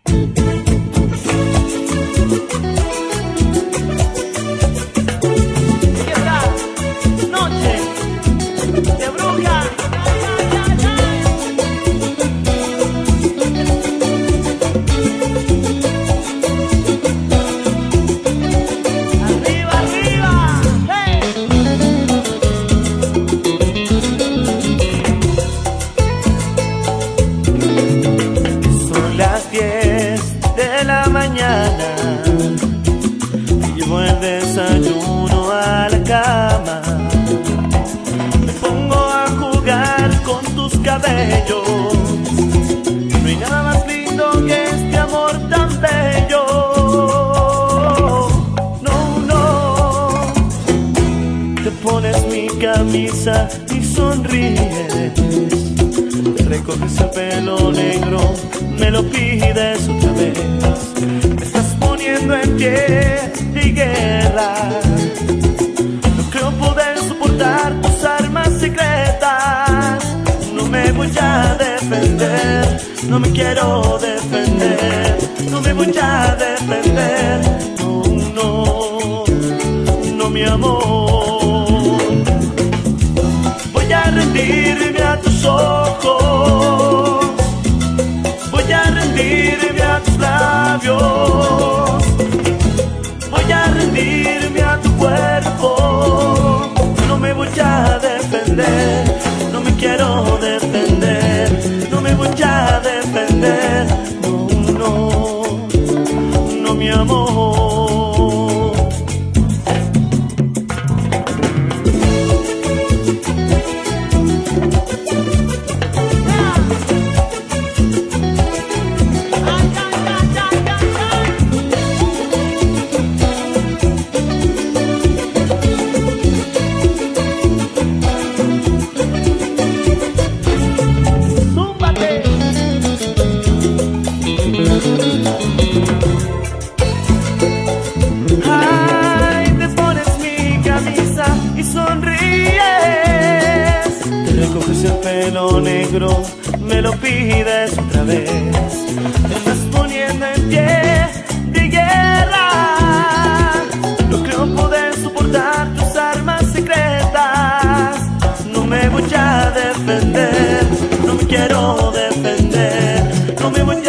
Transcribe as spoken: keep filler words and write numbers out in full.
Llevo el desayuno a la cama, me pongo a jugar con tus cabellos. No hay nada más lindo que este amor tan bello. No, no. Te pones mi camisa y sonríes, te recoges el pelo negro, me lo pides otra vez. Me estás poniendo en pie de guerra. No creo poder soportar tus armas secretas. No me voy a defender, no me quiero defender, no me voy a defender. No, no, no, mi amor. Voy a rendirme a tus ojos, voy a rendirme a tus labios, voy a rendirme a tu cuerpo. No me voy a defender, no me quiero defender, no me voy a defender. No, no, no, mi amor. Ay, te pones mi camisa y sonríes, te recoges el pelo negro, me lo pides otra vez. Te estás poniendo en pie de guerra. No creo poder soportar tus armas secretas. No me voy a defender, no me quiero defender, no me voy a